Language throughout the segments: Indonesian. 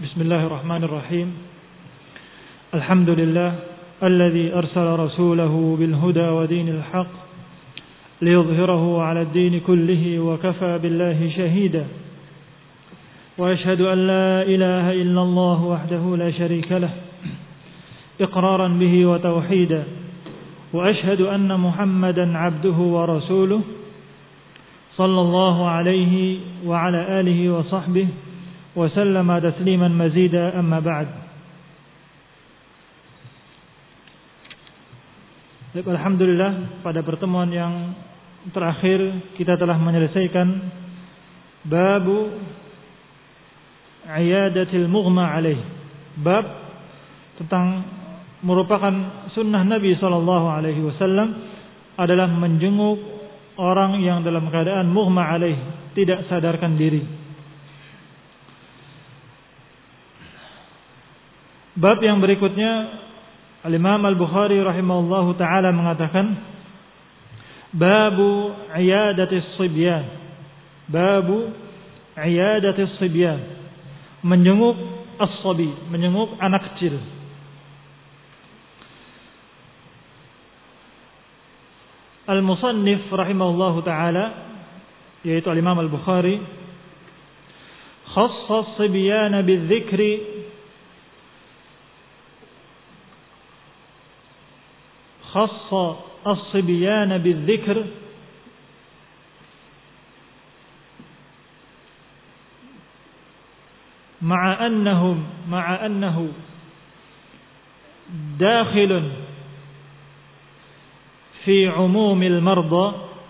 Bismillahirrahmanirrahim. Alhamdulillah alladzi arsala rasulahu bil huda wa dinil haqq liyudhhirahu 'ala ad-din kullihi wa kafa billahi shahida. Wa ashhadu an la ilaha illallah wahdahu la sharika lah iqraran bihi wa tauhida. Wa ashhadu anna Muhammadan 'abduhu wa rasuluhu sallallahu alaihi wa ala alihi wa sahbihi wa sallama tasliman mazida, amma ba'd. Alhamdulillah, pada pertemuan yang terakhir kita telah menyelesaikan babu iyadatil mughma alaih, bab tentang merupakan sunnah Nabi SAW adalah menjenguk orang yang dalam keadaan mughma alaih, tidak sadarkan diri. Bab yang berikutnya, Al-Imam Al-Bukhari rahimahullahu ta'ala mengatakan, Babu iyadatis sibyan. Babu iyadatis sibyan, menjenguk as-sabi, menjenguk anak kecil. Al-Musannif rahimahullahu ta'ala, yaitu Al-Imam Al-Bukhari, khassa as-sibyana bil-dhikri, خص الصبيان بالذكر مع أنه داخل في عموم المرضى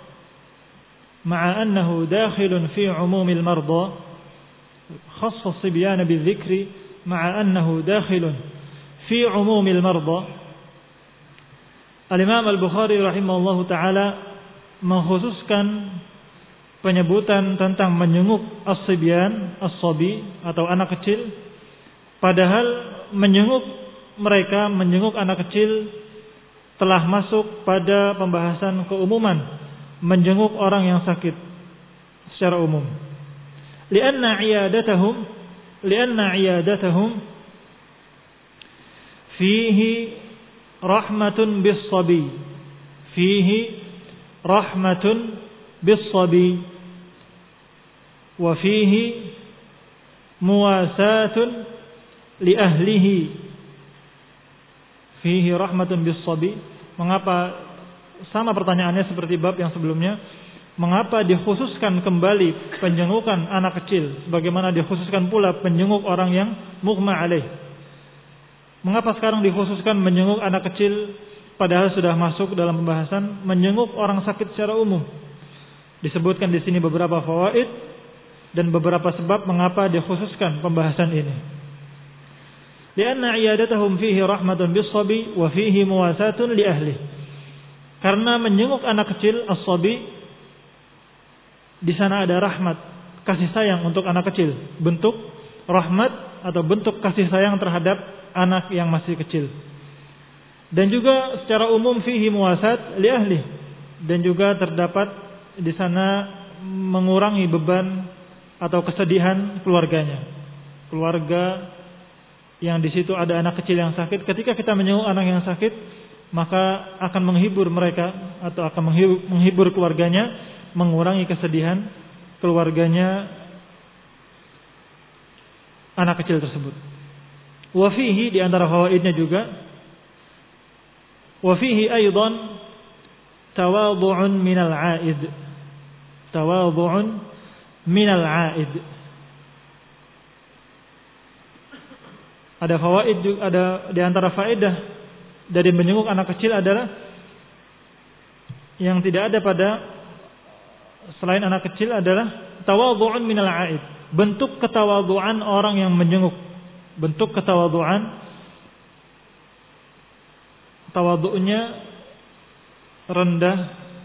خص الصبيان بالذكر مع أنه داخل في عموم المرضى. Al-Imam Al-Bukhari rahimahullahu ta'ala mengkhususkan penyebutan tentang menjenguk as-sibyan, as-sabi atau anak kecil, padahal menjenguk anak kecil telah masuk pada pembahasan keumuman, menjenguk orang yang sakit secara umum. Lianna iyadatahum fihi rahmatun bis-sabi, wa fihi muwasatun li ahlihi. Fihi rahmatun bis-sabi. Mengapa, sama pertanyaannya seperti bab yang sebelumnya, mengapa dikhususkan kembali penjengukan anak kecil sebagaimana dikhususkan pula penjenguk orang yang mughma alaih? Mengapa sekarang dikhususkan menjenguk anak kecil padahal sudah masuk dalam pembahasan menjenguk orang sakit secara umum? Disebutkan di sini beberapa fawaid dan beberapa sebab mengapa dikhususkan pembahasan ini. Lianna iyadatahum fihi rahmatun bis-sabi wa fihi muwasatun li ahli. Karena menjenguk anak kecil as-sabi, di sana ada rahmat, kasih sayang untuk anak kecil, bentuk rahmat atau bentuk kasih sayang terhadap anak yang masih kecil. Dan juga secara umum fihi muwasat li ahli, dan juga terdapat di sana mengurangi beban atau kesedihan keluarganya. Keluarga yang di situ ada anak kecil yang sakit, ketika kita menjenguk anak yang sakit, maka akan menghibur mereka atau akan menghibur keluarganya, mengurangi kesedihan keluarganya anak kecil tersebut. Wa fihi, di antara fawaidnya juga, wa fihi aidan tawadhu'un minal 'aid. Ada fawaid juga, ada di antara faedah dari menjenguk anak kecil adalah yang tidak ada pada selain anak kecil adalah tawadhu'un minal 'aid, bentuk ketawadhu'an orang yang menjenguk. Bentuk ketawadhu'an, tawadhu'nya rendah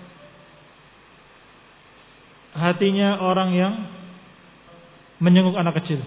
hatinya orang yang menjenguk anak kecil.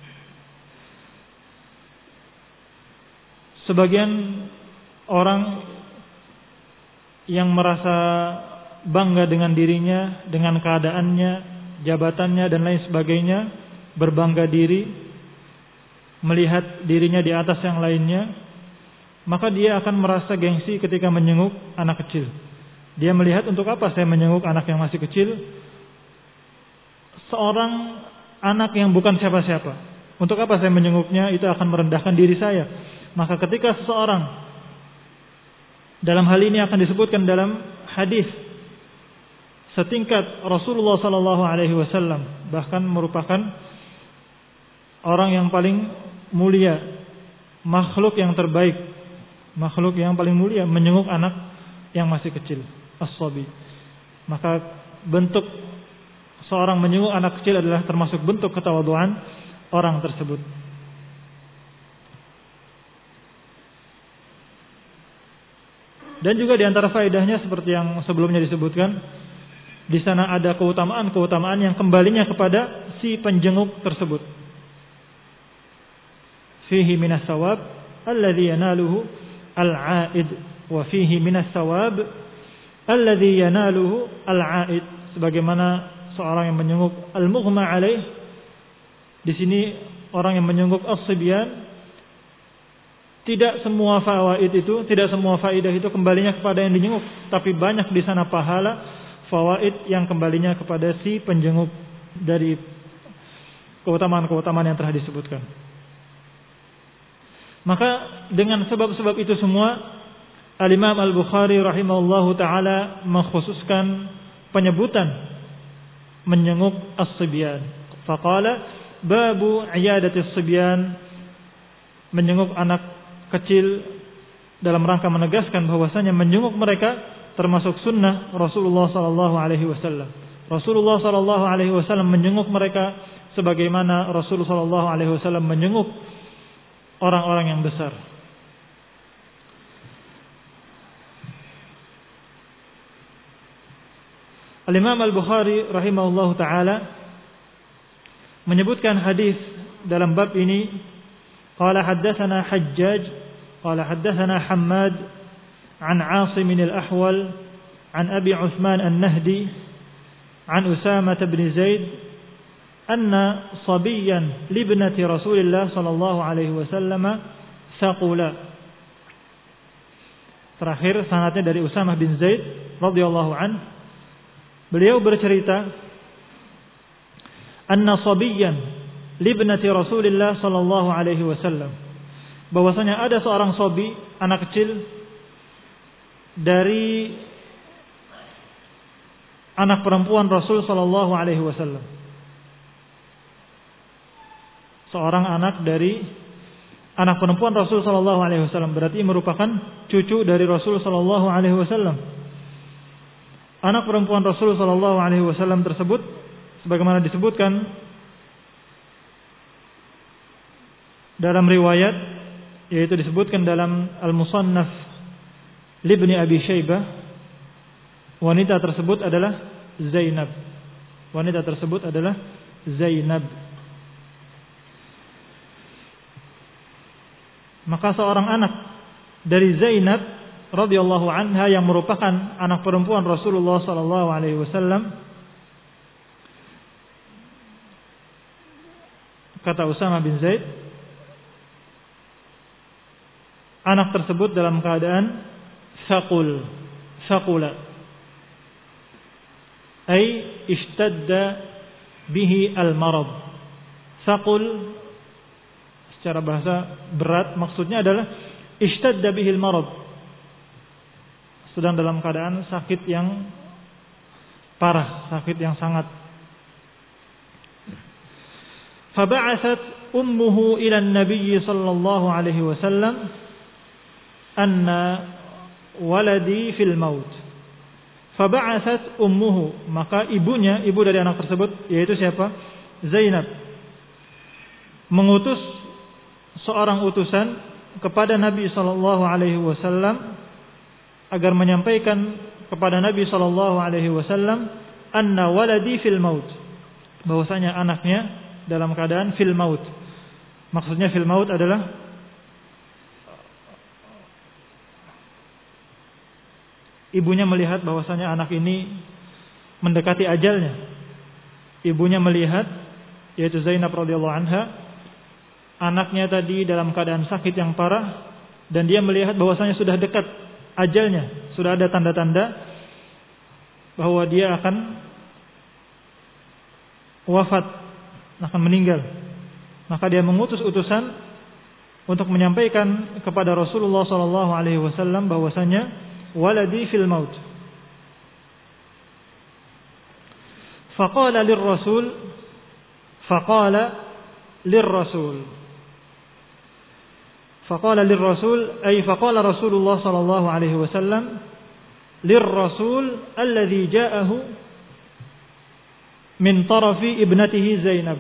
Sebagian orang yang merasa bangga dengan dirinya, dengan keadaannya, jabatannya dan lain sebagainya, berbangga diri, melihat dirinya di atas yang lainnya, maka dia akan merasa gengsi ketika menjenguk anak kecil. Dia melihat, untuk apa saya menjenguk anak yang masih kecil, seorang anak yang bukan siapa-siapa. Untuk apa saya menjenguknya? Itu akan merendahkan diri saya. Maka ketika seseorang, dalam hal ini akan disebutkan dalam hadis, setingkat Rasulullah sallallahu alaihi wasallam, bahkan merupakan orang yang paling mulia, makhluk yang terbaik, makhluk yang paling mulia, menjenguk anak yang masih kecil, as-sabi. Maka bentuk seorang menjenguk anak kecil adalah termasuk bentuk ketawaduan orang tersebut. Dan juga di antara faedahnya seperti yang sebelumnya disebutkan, di sana ada keutamaan-keutamaan yang kembalinya kepada si penjenguk tersebut. Fihi minas sawab alladhi yanaluhu al-'aid wa fihi minas sawab alladhi yanaluhu al-'aid. Sebagaimana seorang yang menjenguk al-mughma alaih, di sini orang yang menjenguk as-sibyan, tidak semua fawaid itu, tidak semua faidah itu kembalinya kepada yang dijenguk, tapi banyak di sana pahala fawaid yang kembalinya kepada si penjenguk dari keutamaan-keutamaan yang telah disebutkan. Maka dengan sebab-sebab itu semua, Al-Imam Al-Bukhari rahimahullahu taala mengkhususkan penyebutan menjenguk as-sibyan. Faqala babu iyadati as-sibyan, menjenguk anak kecil, dalam rangka menegaskan bahwasanya menjenguk mereka termasuk sunnah Rasulullah sallallahu alaihi wasallam. Rasulullah sallallahu alaihi wasallam menjenguk mereka sebagaimana Rasulullah sallallahu alaihi wasallam menjenguk orang-orang yang besar. Al-Imam Al-Bukhari rahimahullahu taala menyebutkan hadis dalam bab ini. Qala haddatsana Hajjaj قال حدثنا حماد عن عاصم الأحول عن أبي عثمان النهدي عن أسامة بن زيد أن صبيا لابنة رسول الله صلى الله عليه وسلم ثقلا. Terakhir sanadnya dari Usamah bin Zaid radhiyallahu an. Beliau bercerita, anna sabiyyan libnati Rasulillah sallallahu alaihi wasallam, bahwasanya ada seorang sobi, anak kecil dari anak perempuan Rasul sallallahu alaihi wasallam. Seorang anak dari anak perempuan Rasul sallallahu alaihi wasallam, berarti merupakan cucu dari Rasul sallallahu alaihi wasallam. Anak perempuan Rasul sallallahu alaihi wasallam tersebut sebagaimana disebutkan dalam riwayat, yaitu disebutkan dalam Al-Musannaf Libni Abi Syaibah, wanita tersebut adalah Zainab. Wanita tersebut adalah Zainab. Maka seorang anak dari Zainab radhiyallahu anha yang merupakan anak perempuan Rasulullah sallallahu alaihi wasallam, kata Usamah bin Zaid, anak tersebut dalam keadaan saqula, ay ishtadda bihi al-marad. Saqul secara bahasa berat, maksudnya adalah ishtadda bihi al-marad, sedang dalam keadaan sakit yang parah, sakit yang sangat. Faba'athat ummuhu ila an-nabiy sallallahu alaihi wasallam anna waladi fil maut. Faba'athat ummuhu, maka ibunya, ibu dari anak tersebut, yaitu siapa? Zainab, mengutus seorang utusan kepada Nabi sallallahu alaihi wasallam agar menyampaikan kepada Nabi sallallahu alaihi wasallam anna waladi fil maut, bahwasanya anaknya dalam keadaan fil maut. Maksudnya fil maut adalah ibunya melihat bahwasanya anak ini mendekati ajalnya. Ibunya melihat, yaitu Zainab radhiyallahu anha, anaknya tadi dalam keadaan sakit yang parah dan dia melihat bahwasanya sudah dekat ajalnya, sudah ada tanda-tanda bahwa dia akan wafat, akan meninggal. Maka dia mengutus utusan untuk menyampaikan kepada Rasulullah SAW bahwasanya waladi fil maut. Faqala lirrasul ay faqala Rasulullah sallallahu alaihi wasallam lirrasul alladhi ja'ahu min tarafi ibnatihi Zainab.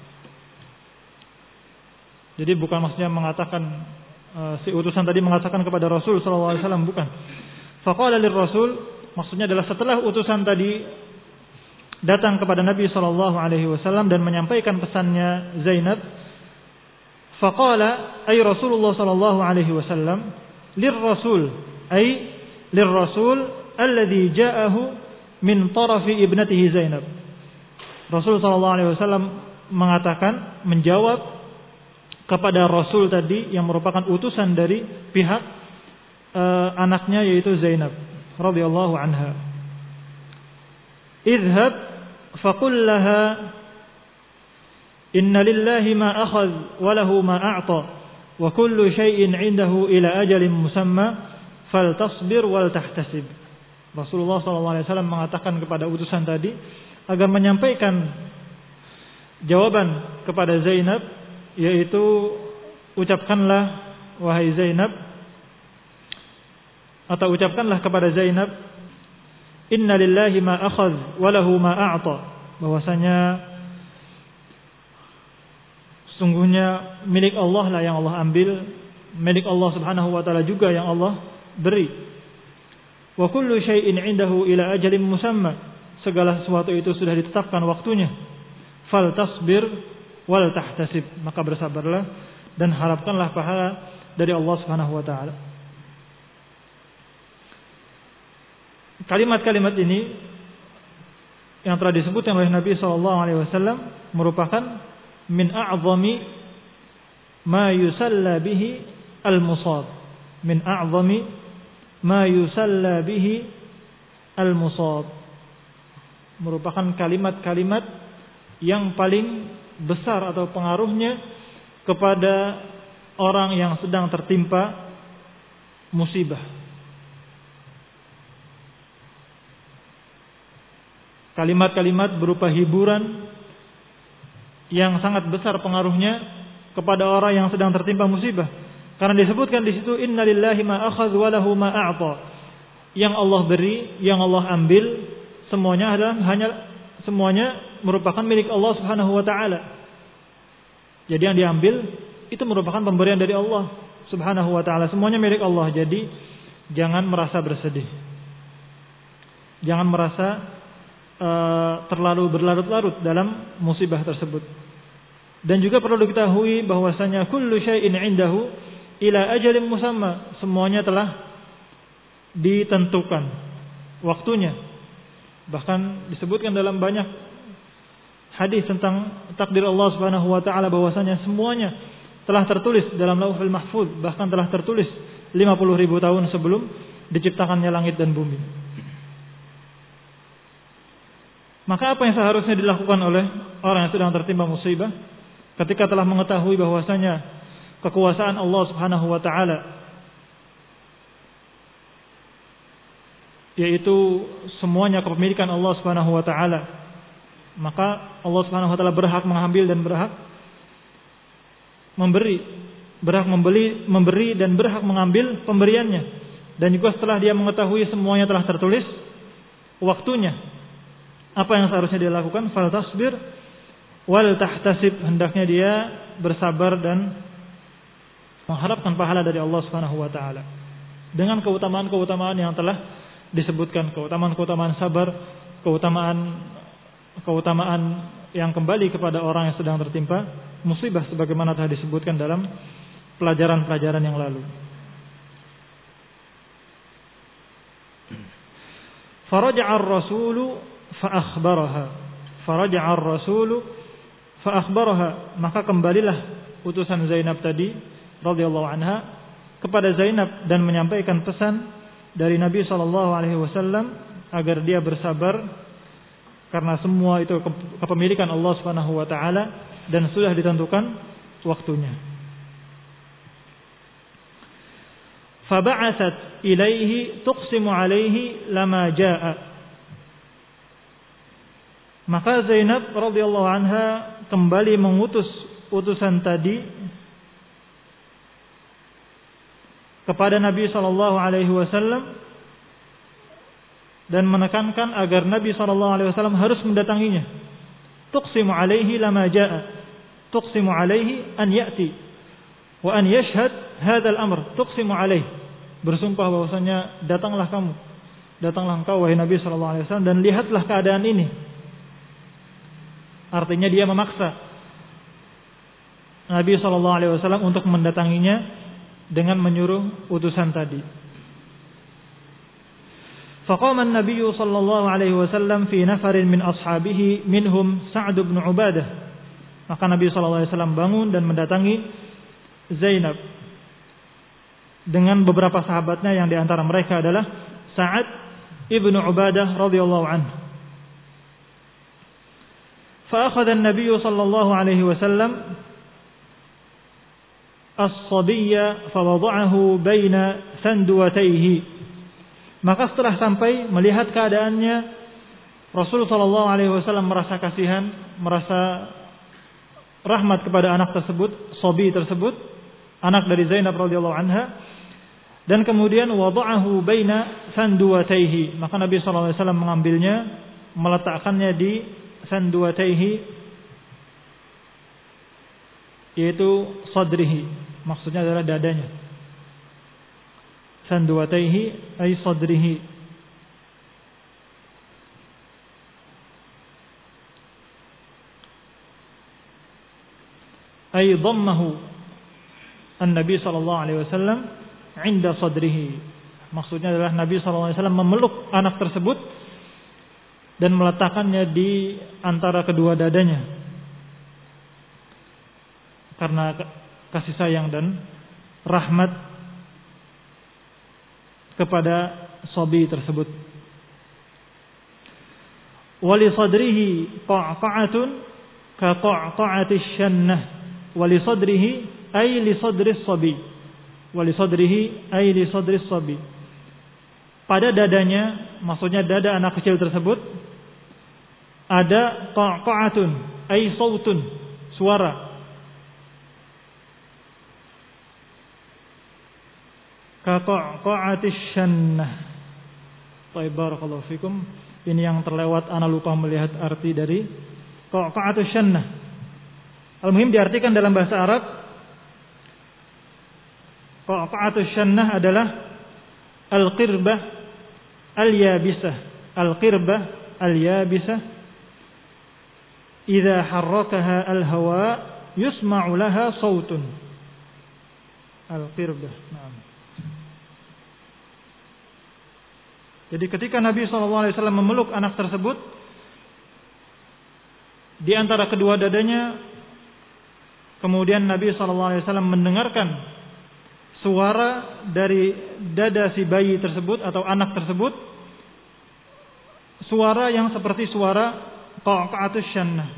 Jadi bukan maksudnya mengatakan si utusan tadi mengatakan kepada Rasul sallallahu alaihi wasallam, bukan. Faqala lirrasul maksudnya adalah setelah utusan tadi datang kepada Nabi sallallahu alaihi wasallam dan menyampaikan pesannya Zainab, faqala ay Rasulullah sallallahu alaihi wasallam lirrasul ay lirrasul alladhi ja'ahu min tarafi ibnatihi Zainab. Rasul sallallahu alaihi wasallam mengatakan, menjawab kepada Rasul tadi yang merupakan utusan dari pihak anaknya yaitu Zainab radhiyallahu anha. Idhhab faqul laha inna lillahi ma akhadh wa lahu ma a'ta wa kullu shay'in 'indahu ila ajalin musamma faltasbir wal tahtasib. Rasulullah sallallahu alaihi wasallam mengatakan kepada utusan tadi agar menyampaikan jawaban kepada Zainab, yaitu ucapkanlah wahai Zainab, atau ucapkanlah kepada Zainab, inna lillahi ma akhadh wa lahu ma a'ta, bahwasanya sungguhnya milik Allah lah yang Allah ambil, milik Allah Subhanahu wa taala juga yang Allah beri. Wa kullu syai'in 'indahu ila ajalin musamma, segala sesuatu itu sudah ditetapkan waktunya. Fal tasbir wal tahtasib, maka bersabarlah dan harapkanlah pahala dari Allah Subhanahu wa taala. Kalimat-kalimat ini yang telah disebutkan oleh Nabi sallallahu alaihi wasallam merupakan min a'zami ma yusalla bihi al-musab. Min a'zami ma yusalla bihi al-musab. Merupakan kalimat-kalimat yang paling besar atau pengaruhnya kepada orang yang sedang tertimpa musibah. Kalimat-kalimat berupa hiburan yang sangat besar pengaruhnya kepada orang yang sedang tertimpa musibah. Karena disebutkan di situ innalillahi ma akhadh wa lahu ma a'ta. Yang Allah beri, yang Allah ambil, semuanya merupakan milik Allah Subhanahu wa taala. Jadi yang diambil itu merupakan pemberian dari Allah Subhanahu wa taala. Semuanya milik Allah. Jadi jangan merasa bersedih. Jangan merasa terlalu berlarut-larut dalam musibah tersebut. Dan juga perlu diketahui bahwasanya kullu syai'in 'indahu ila ajalin musamma, semuanya telah ditentukan waktunya. Bahkan disebutkan dalam banyak hadis tentang takdir Allah Subhanahu wa taala bahwasanya semuanya telah tertulis dalam Lauhul Mahfuz, bahkan telah tertulis 50.000 tahun sebelum diciptakannya langit dan bumi. Maka apa yang seharusnya dilakukan oleh orang yang sedang tertimpa musibah ketika telah mengetahui bahwasanya kekuasaan Allah Subhanahu wa taala, yaitu semuanya kepemilikan Allah Subhanahu wa taala, maka Allah Subhanahu wa taala berhak mengambil dan berhak memberi dan berhak mengambil pemberiannya. Dan juga setelah dia mengetahui semuanya telah tertulis waktunya, apa yang seharusnya dia lakukan? Fal tasbir wal tahtasib, hendaknya dia bersabar dan mengharapkan pahala dari Allah Subhanahu wa taala. Dengan keutamaan-keutamaan yang telah disebutkan, keutamaan-keutamaan sabar, keutamaan yang kembali kepada orang yang sedang tertimpa musibah sebagaimana telah disebutkan dalam pelajaran-pelajaran yang lalu. Faraja'a ar-rasulu fa akhbaraha, maka kembalilah utusan Zainab tadi radhiyallahu anha kepada Zainab dan menyampaikan pesan dari Nabi SAW agar dia bersabar karena semua itu kepemilikan Allah Subhanahu wa taala dan sudah ditentukan waktunya. Faba'atsat ilaihi tuqsimu alaihi lama jaa. Maka Zainab radhiyallahu anha kembali mengutus utusan tadi kepada Nabi SAW dan menekankan agar Nabi SAW harus mendatanginya. Tuqsimu alaihi lama jaa. Tuqsimu alaihi an ya'ti wa an yashhad hadzal amr. Tuqsimu alaihi. Bersumpah bahwasanya datanglah kamu. Datanglah engkau wahai Nabi SAW dan lihatlah keadaan ini. Artinya dia memaksa Nabi SAW untuk mendatanginya dengan menyuruh utusan tadi. Faqama an-nabiy sallallahu alaihi wasallam fi nafarin min ashabihi minhum Sa'd bin Ubadah. Maka Nabi sallallahu alaihi wasallam bangun dan mendatangi Zainab dengan beberapa sahabatnya yang di antara mereka adalah Sa'ad ibn Ubadah radhiyallahu anhu. Fa akhadha an-nabiy sallallahu alaihi wasallam as-sabiyya fa wada'ahu baina sanduwatayhi. Maka setelah sampai melihat keadaannya, Rasulullah SAW merasa kasihan, merasa rahmat kepada anak tersebut, sabi tersebut, anak dari Zainab radhiyallahu anha, dan kemudian wada'ahu baina sanduwatayhi. Maka Nabi SAW mengambilnya, meletakkannya di sanduwatayhi, yaitu sadrihi, maksudnya adalah dadanya. Sanduwatayhi ay sadrihi. Ay dhammahu an-nabi sallallahu alaihi wasallam 'inda sadrihi. Maksudnya adalah Nabi sallallahu alaihi wasallam memeluk anak tersebut dan meletakkannya di antara kedua dadanya. Karena kasih sayang dan rahmat kepada sabi tersebut. Wali sadrihi qa'qa'atun ka qa'qa'ati syannah. Wali sadrihi ay li sadri sabi. Wali sadrihi ay li sadri sabi. Pada dadanya, maksudnya dada anak kecil tersebut, ada qa'qa'atun ay sautun, suara. Kaqa'atis syannah. Baik, barakallahu fikum. Ini yang terlewat, ana lupa melihat arti dari qa'atus syannah. Al-muhim diartikan dalam bahasa Arab, qa'atus syannah adalah al-qirbah al-yabisah. Al-qirbah al-yabisah idza harrakaha al-hawa yusma'u laha sautun. Al-qirbah. Naam. Jadi ketika Nabi SAW memeluk anak tersebut, di antara kedua dadanya, kemudian Nabi SAW mendengarkan suara dari dada si bayi tersebut atau anak tersebut, suara yang seperti suara qa'qa'atus syannah.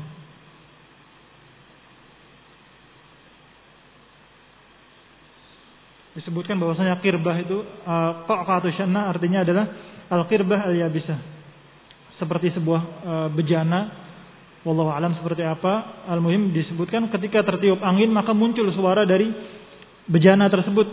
Disebutkan bahwasanya qirbah itu qa'qa'atus syannah artinya adalah al-qirbah al-yabisah, seperti sebuah bejana. Wallahu alam seperti apa. Al-muhim disebutkan ketika tertiup angin maka muncul suara dari bejana tersebut.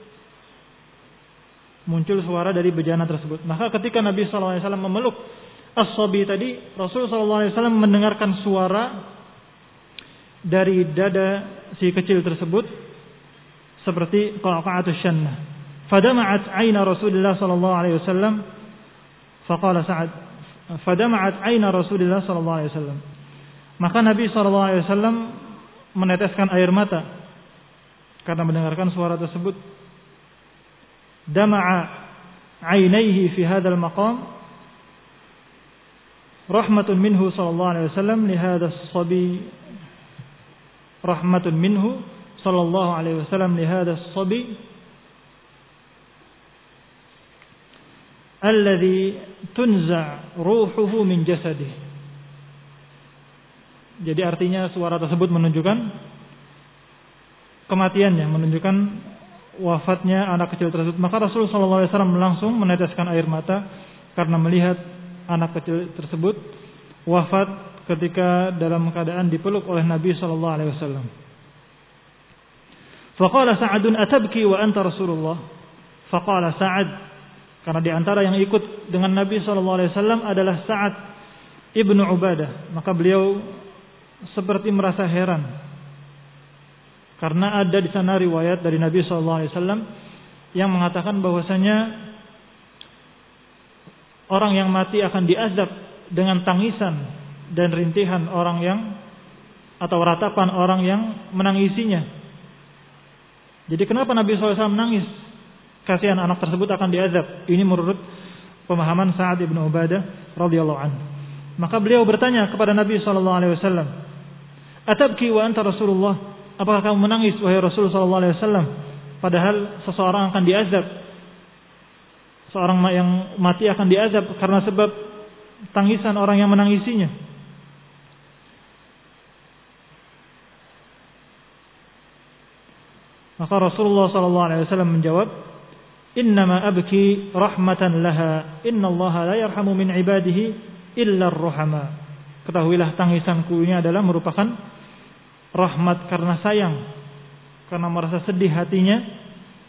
Muncul suara dari bejana tersebut. Maka ketika Nabi SAW memeluk as-sabi tadi, Rasulullah SAW mendengarkan suara dari dada si kecil tersebut seperti qa'qa'atus syannah. Fadama'at 'aina Rasulullah sallallahu alaihi wasallam. Faqala Sa'ad, fadama'at 'aina Rasulullah sallallahu alaihi wasallam. Maka Nabi sallallahu alaihi wasallam meneteskan air mata karena mendengarkan suara tersebut. Dama'a 'ainaihi fi hadzal maqam rahmatun minhu sallallahu alaihi wasallam li hadzal sabi, rahmatun minhu sallallahu alaihi wasallam li hadha as-sabi alladhi tunza' ruhuhu min jasadihi. Jadi artinya suara tersebut menunjukkan kematiannya, menunjukkan wafatnya anak kecil tersebut. Maka Rasulullah sallallahu alaihi wasallam langsung meneteskan air mata karena melihat anak kecil tersebut wafat ketika dalam keadaan dipeluk oleh Nabi sallallahu alaihi wasallam. Faqala Sa'adun atabki wa anta Rasulullah? Faqala Sa'ad, karena di antara yang ikut dengan Nabi sallallahu alaihi wasallam adalah Sa'ad ibnu Ubadah, maka beliau seperti merasa heran karena ada di sana riwayat dari Nabi sallallahu alaihi wasallam yang mengatakan bahwasanya orang yang mati akan diazab dengan tangisan dan rintihan orang yang atau ratapan orang yang menangisinya. Jadi kenapa Nabi SAW menangis? Kasihan anak tersebut akan diazab. Ini menurut pemahaman Sa'ad ibn Ubadah radhiyallahu anhu. Maka beliau bertanya kepada Nabi SAW, atabki wa anta Rasulullah? Apakah kamu menangis wahai Rasul SAW? Padahal seseorang akan diazab. Seorang yang mati akan diazab karena sebab tangisan orang yang menangisinya. Maka Rasulullah SAW menjawab, innama abki rahmatan laha, innallaha la yarhamu min ibadihi illa ar-ruhama. Ketahuilah tangisanku ini adalah merupakan rahmat karena sayang, karena merasa sedih hatinya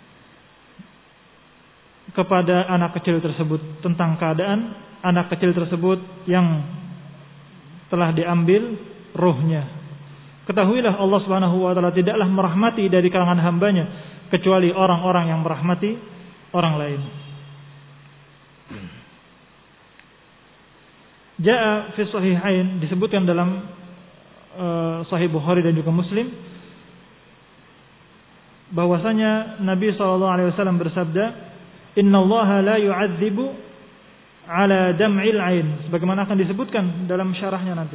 kepada anak kecil tersebut, tentang keadaan anak kecil tersebut yang telah diambil ruhnya. Ketahuilah Allah Subhanahu wa taala tidaklah merahmati dari kalangan hambanya kecuali orang-orang yang merahmati orang lain. Jaa fi sahihain, disebutkan dalam Sahih Bukhari dan juga Muslim bahwasanya Nabi SAW bersabda, innallaha la yu'adzibu ala dam'il ain, sebagaimana akan disebutkan dalam syarahnya nanti.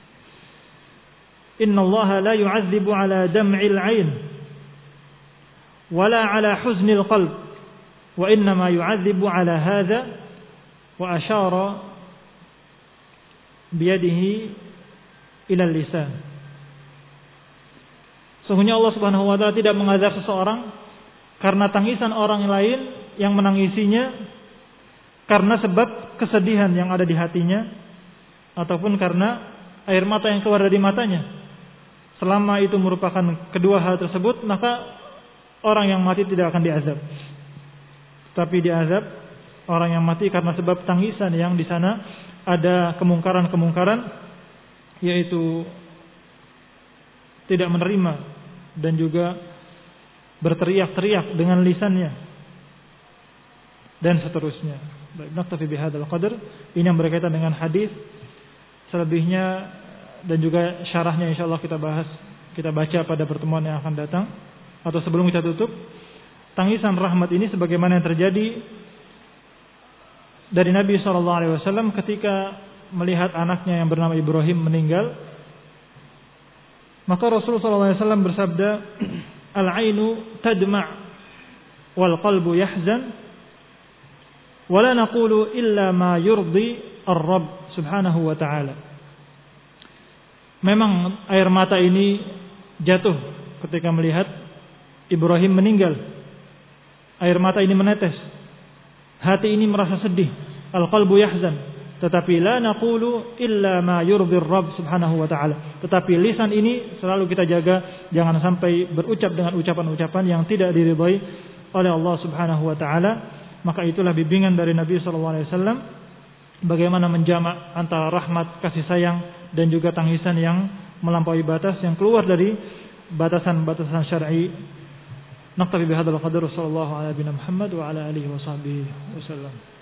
Innallaha la yu'adzibu ala dam'il ain wala ala huznil qalb wa innama yu'adzibu ala hadha, wa asyara biyadihi ila lisan. Sesungguhnya Allah Subhanahu wa taala tidak mengazab seseorang karena tangisan orang lain yang menangisinya, karena sebab kesedihan yang ada di hatinya, ataupun karena air mata yang keluar dari matanya. Selama itu merupakan kedua hal tersebut, maka orang yang mati tidak akan diazab. Tapi diazab orang yang mati karena sebab tangisan yang di sana ada kemungkaran-kemungkaran, yaitu tidak menerima dan juga berteriak-teriak dengan lisannya dan seterusnya. Baik, naktafi bihadzal qadar. Ini yang berkaitan dengan hadis. Selebihnya dan juga syarahnya insyaallah kita bahas, kita baca pada pertemuan yang akan datang atau sebelum kita tutup. Tangisan rahmat ini sebagaimana yang terjadi dari Nabi SAW ketika melihat anaknya yang bernama Ibrahim meninggal. Maka Rasulullah SAW bersabda, al-ainu tadma' wal qalbu yahzan wa la naqulu illa ma yurdi ar-Rabb subhanahu wa ta'ala. Memang air mata ini jatuh ketika melihat Ibrahim meninggal. Air mata ini menetes. Hati ini merasa sedih. Al-qalbu yahzan. Tetapi la naqulu illa ma yurdi ar-Rabb subhanahu wa ta'ala. Tetapi lisan ini selalu kita jaga, jangan sampai berucap dengan ucapan-ucapan yang tidak diridhai oleh Allah subhanahu wa ta'ala. Maka itulah bimbingan dari Nabi SAW bagaimana menjamak antara rahmat, kasih sayang dan juga tangisan yang melampaui batas, yang keluar dari batasan-batasan syar'i. Naktafi bihadzal qadar, sallallahu ala nabiyina Muhammad wa ala alihi wa sahbihi wasallam.